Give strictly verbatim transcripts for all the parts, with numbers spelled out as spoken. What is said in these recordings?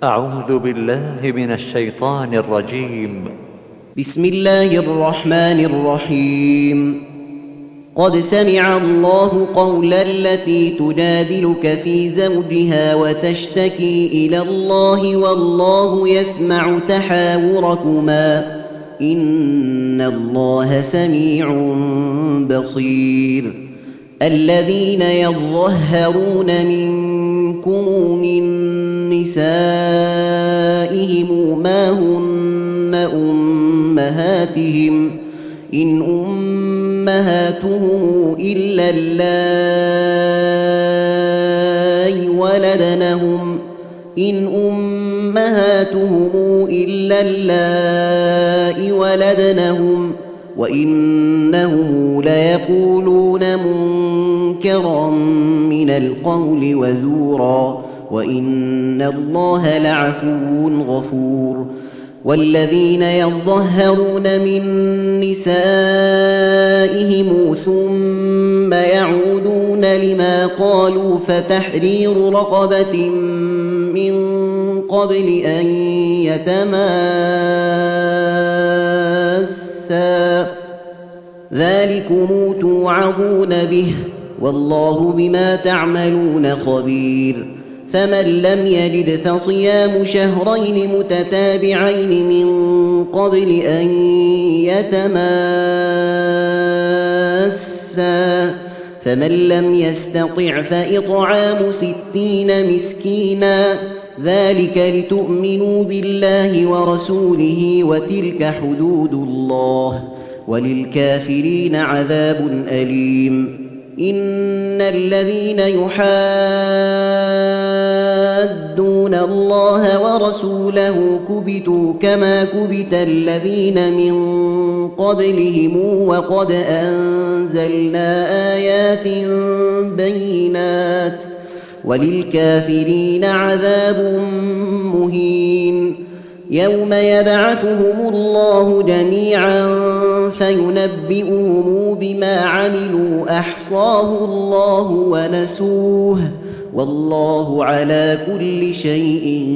أعوذ بالله من الشيطان الرجيم. بسم الله الرحمن الرحيم. قد سمع الله قول التي تجادلك في زوجها وتشتكي إلى الله والله يسمع تحاوركما إن الله سميع بصير. الذين يظهرون منكم من نسائهم ما هن أمهاتهم إن أمهاتهم إلا اللائي ولدنهم إن أمهاتهم إلا اللائي ولدنهم وإنهم ليقولون منكرا من القول وزورا وإن الله لعفو غفور. والذين يظهرون من نسائهم ثم يعودون لما قالوا فتحرير رقبة من قبل أن يتماسا ذلكم توعظون به والله بما تعملون خبير. فمن لم يجد فصيام شهرين متتابعين من قبل أن يتماسا فمن لم يستطع فإطعام ستين مسكينا ذلك لتؤمنوا بالله ورسوله وتلك حدود الله وللكافرين عذاب أليم. إن الذين يحادون الله ورسوله كبتوا كما كبت الذين من قبلهم وقد أنزلنا آيات بينات وللكافرين عذاب مهين. يوم يبعثهم الله جميعا فينبئهم بما عملوا أحصاه الله ونسوه والله على كل شيء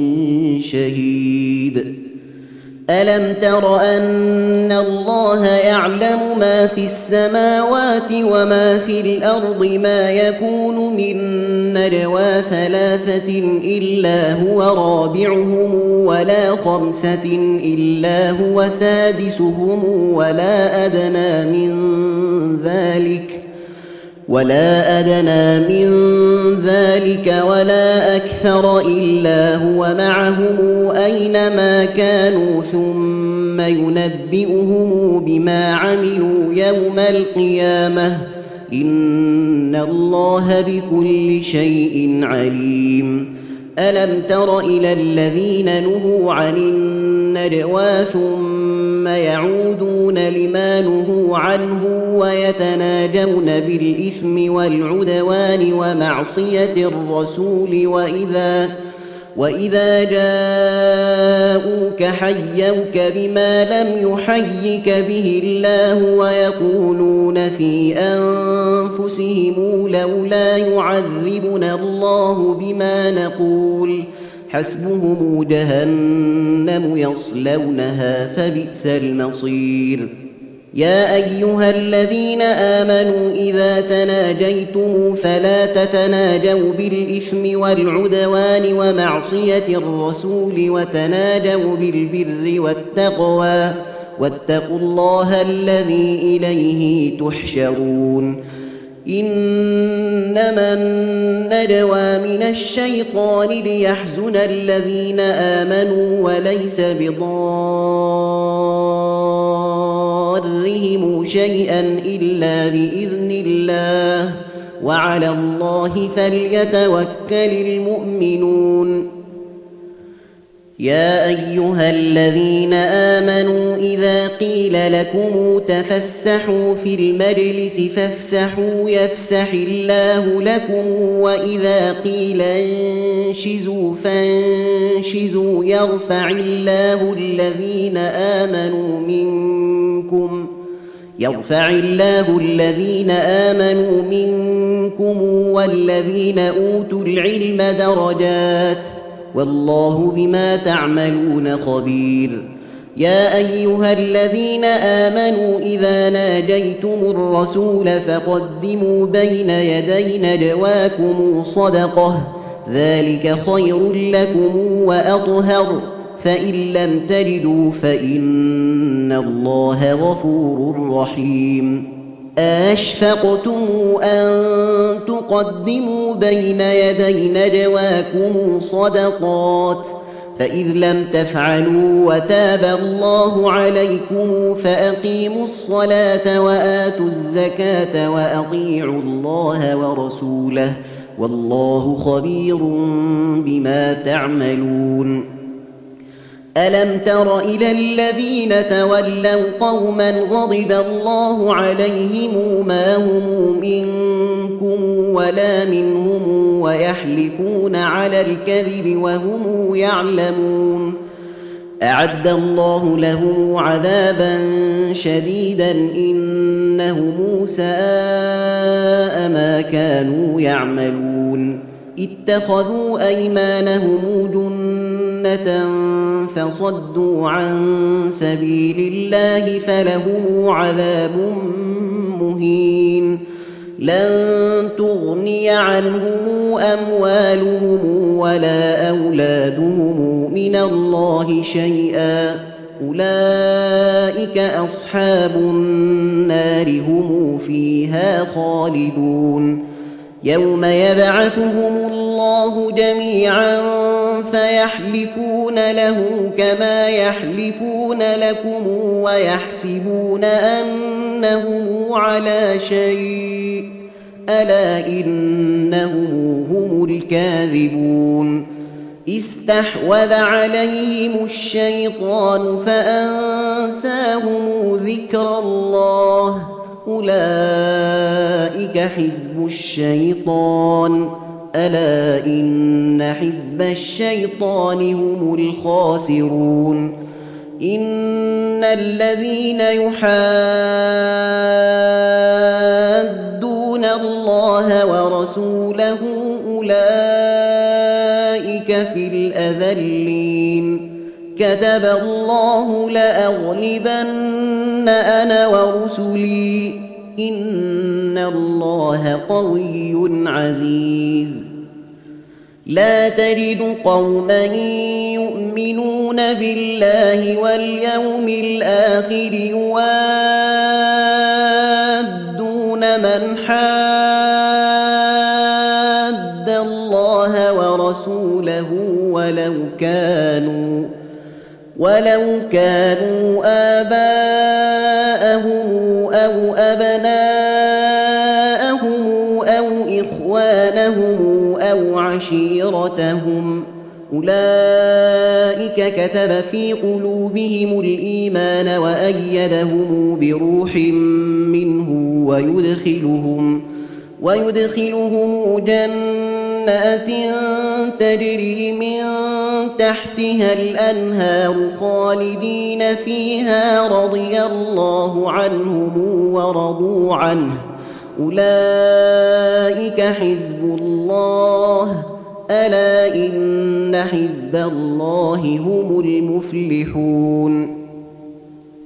شهيد. ألم تر أن الله يعلم ما في السماوات وما في الأرض ما يكون من نجوى ثلاثة إلا هو رابعهم ولا خمسة إلا هو سادسهم ولا أدنى من ذلك ولا أدنى من ذلك ولا أكثر إلا هو معهم أينما كانوا ثم ينبئهم بما عملوا يوم القيامة إن الله بكل شيء عليم. ألم تر إلى الذين نهوا عن النجوى ثم يعودون لما نهوا عنه ويتناجون بالإثم والعدوان ومعصية الرسول وإذا وإذا جاءوك حيوك بما لم يحيك به الله ويقولون في أنفسهم لولا يعذبنا الله بما نقول حسبهم جهنم يصلونها فبئس المصير. يا أيها الذين آمنوا إذا تناجيتم فلا تتناجوا بالإثم والعدوان ومعصية الرسول وتناجوا بالبر والتقوى واتقوا الله الذي إليه تحشرون. إنما النجوى من الشيطان ليحزن الذين آمنوا وليس بضارهم شيئا إلا بإذن الله وعلى الله فليتوكل المؤمنون. يا أيها الذين آمنوا إذا قيل لكم تفسحوا في المجلس فافسحوا يفسح الله لكم وإذا قيل انشزوا فانشزوا يرفع الله الذين آمنوا منكم يرفع الله الذين آمنوا منكم والذين أوتوا العلم درجات والله بما تعملون خبير. يا أيها الذين آمنوا إذا ناجيتم الرسول فقدموا بين يدي نجواكم صدقة ذلك خير لكم وأطهر فإن لم تجدوا فإن الله غفور رحيم. أشفقتم أن تقدموا بين يدي نجواكم صدقات فإذ لم تفعلوا وتاب الله عليكم فأقيموا الصلاة وآتوا الزكاة وأطيعوا الله ورسوله والله خبير بما تعملون. ألم تر إلى الذين تولوا قوما غضب الله عليهم ما هم منكم ولا منهم ويحلفون على الكذب وهم يعلمون أعد الله لهم عذابا شديدا إنهم ساء ما كانوا يعملون. اتخذوا أيمانهم جنة فصدوا عن سبيل الله فلهم عذاب مهين. لن تغني عنهم أموالهم ولا أولادهم من الله شيئا أولئك أصحاب النار هم فيها خالدون. يوم يبعثهم الله جميعا فيحلفون له كما يحلفون لكم ويحسبون أنهم على شيء ألا إنهم هم الكاذبون. استحوذ عليهم الشيطان فأنساهم ذكر الله أولئك حزب الشيطان ألا إن حزب الشيطان هم الخاسرون. إن الذين يحادون الله ورسوله أولئك في الأذلين. كتب الله لأغلبن أنا ورسلي إن الله قوي عزيز. لا تجد قوما يؤمنون بالله واليوم الآخر يوادون من حاد الله ورسوله ولو كانوا ولو كانوا آباءهم أو أبناءهم أو إخوانهم أو عشيرتهم أولئك كتب في قلوبهم الإيمان وأيدهم بروح منه ويدخلهم ويدخلهم جنات تجري من تحتها الأنهار خالدين فيها رضي الله عنهم ورضوا عنه أولئك حزب الله ألا إن حزب الله هم المفلحون.